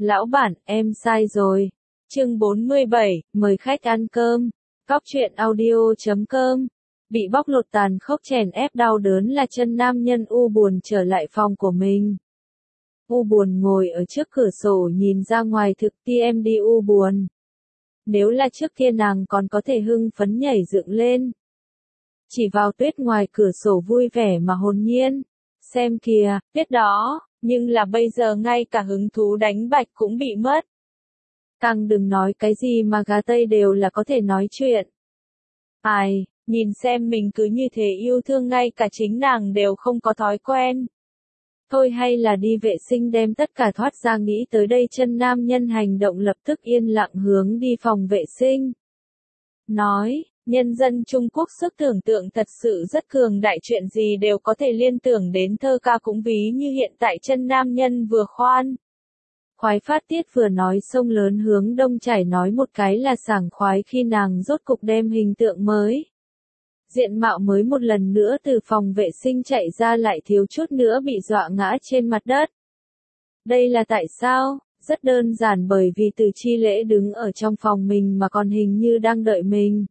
Lão bản, em sai rồi. Chương 47, mời khách ăn cơm. Cóc truyện audio.com. Bị bóc lột tàn khốc chèn ép đau đớn là chân nam nhân U buồn trở lại phòng của mình. U buồn ngồi ở trước cửa sổ nhìn ra ngoài thực TMD U buồn. Nếu là trước kia nàng còn có thể hưng phấn nhảy dựng lên. Chỉ vào tuyết ngoài cửa sổ vui vẻ mà hồn nhiên. Xem kìa, tuyết đó, nhưng là bây giờ ngay cả hứng thú đánh bạch cũng bị mất. Càng đừng nói cái gì mà gà Tây đều là có thể nói chuyện. Ai, nhìn xem mình cứ như thế yêu thương ngay cả chính nàng đều không có thói quen. Thôi hay là đi vệ sinh đem tất cả thoát ra nghĩ tới đây chân nam nhân hành động lập tức yên lặng hướng đi phòng vệ sinh. Nói, nhân dân Trung Quốc sức tưởng tượng thật sự rất cường đại chuyện gì đều có thể liên tưởng đến thơ ca cũng ví như hiện tại chân nam nhân vừa khoan. Khoái phát tiết vừa nói sông lớn hướng đông chảy nói một cái là sảng khoái khi nàng rốt cục đem hình tượng mới. Diện mạo mới một lần nữa từ phòng vệ sinh chạy ra lại thiếu chút nữa bị dọa ngã trên mặt đất. Đây là tại sao? Rất đơn giản bởi vì Từ Chi Lễ đứng ở trong phòng mình mà còn hình như đang đợi mình.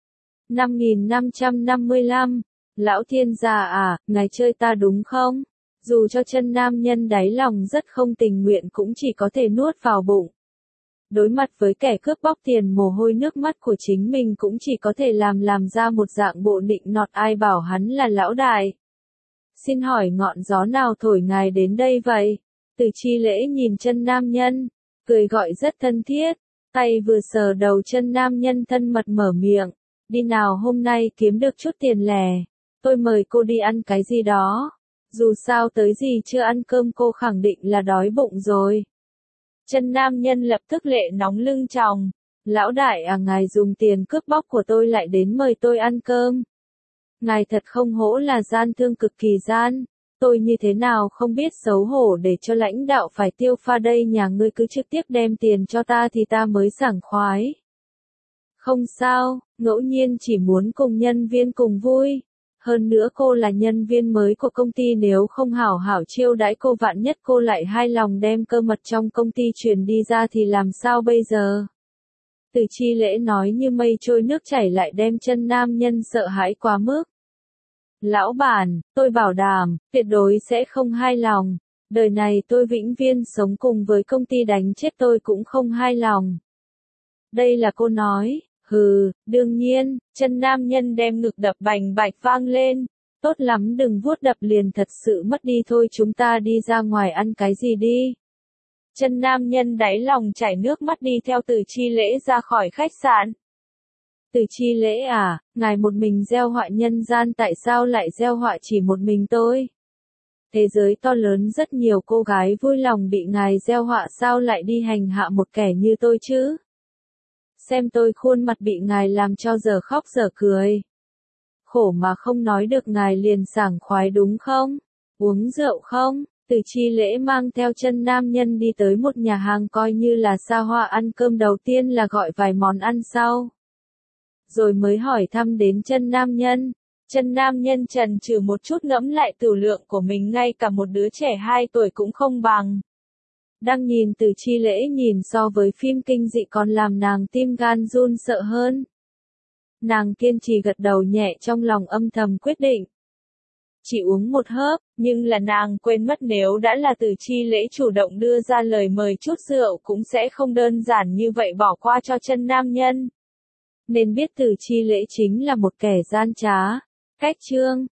5555, Lão Thiên gia à, ngài chơi ta đúng không? Dù cho chân nam nhân đáy lòng rất không tình nguyện cũng chỉ có thể nuốt vào bụng. Đối mặt với kẻ cướp bóc tiền mồ hôi nước mắt của chính mình cũng chỉ có thể làm ra một dạng bộ nịnh nọt ai bảo hắn là lão đại. Xin hỏi ngọn gió nào thổi ngài đến đây vậy? Từ Chi Lễ nhìn chân nam nhân, cười gọi rất thân thiết, tay vừa sờ đầu chân nam nhân thân mật mở miệng, đi nào hôm nay kiếm được chút tiền lẻ, tôi mời cô đi ăn cái gì đó, dù sao tới gì chưa ăn cơm cô khẳng định là đói bụng rồi. Chân nam nhân lập tức lệ nóng lưng tròng, lão đại à ngài dùng tiền cướp bóc của tôi lại đến mời tôi ăn cơm. Ngài thật không hổ là gian thương cực kỳ gian. Tôi như thế nào không biết xấu hổ để cho lãnh đạo phải tiêu pha đây nhà ngươi cứ trực tiếp đem tiền cho ta thì ta mới sảng khoái. Không sao, ngẫu nhiên chỉ muốn cùng nhân viên cùng vui. Hơn nữa cô là nhân viên mới của công ty nếu không hảo hảo chiêu đãi cô vạn nhất cô lại hai lòng đem cơ mật trong công ty truyền đi ra thì làm sao bây giờ? Từ Chi Lễ nói như mây trôi nước chảy lại đem chân nam nhân sợ hãi quá mức. Lão bản, tôi bảo đảm, tuyệt đối sẽ không hai lòng. Đời này tôi vĩnh viễn sống cùng với công ty đánh chết tôi cũng không hai lòng. Đây là cô nói, hừ, đương nhiên, chân nam nhân đem ngực đập bành bạch vang lên. Tốt lắm đừng vuốt đập liền thật sự mất đi thôi chúng ta đi ra ngoài ăn cái gì đi. Chân nam nhân đáy lòng chảy nước mắt đi theo Từ Chi Lễ ra khỏi khách sạn. Từ Chi Lễ à, ngài một mình gieo họa nhân gian tại sao lại gieo họa chỉ một mình tôi? Thế giới to lớn rất nhiều cô gái vui lòng bị ngài gieo họa sao lại đi hành hạ một kẻ như tôi chứ? Xem tôi khuôn mặt bị ngài làm cho giờ khóc giờ cười. Khổ mà không nói được ngài liền sảng khoái đúng không? Uống rượu không? Từ Chi Lễ mang theo chân nam nhân đi tới một nhà hàng coi như là xa hoa ăn cơm đầu tiên là gọi vài món ăn sau. Rồi mới hỏi thăm đến chân nam nhân. Chân nam nhân chần chừ một chút ngẫm lại tửu lượng của mình ngay cả một đứa trẻ 2 tuổi cũng không bằng. Đang nhìn Từ Chi Lễ nhìn so với phim kinh dị còn làm nàng tim gan run sợ hơn. Nàng kiên trì gật đầu nhẹ trong lòng âm thầm quyết định. Chỉ uống một hớp, nhưng là nàng quên mất nếu đã là Từ Chi Lễ chủ động đưa ra lời mời chút rượu cũng sẽ không đơn giản như vậy bỏ qua cho chân nam nhân. Nên biết Từ Chi Lễ chính là một kẻ gian trá. Cách chương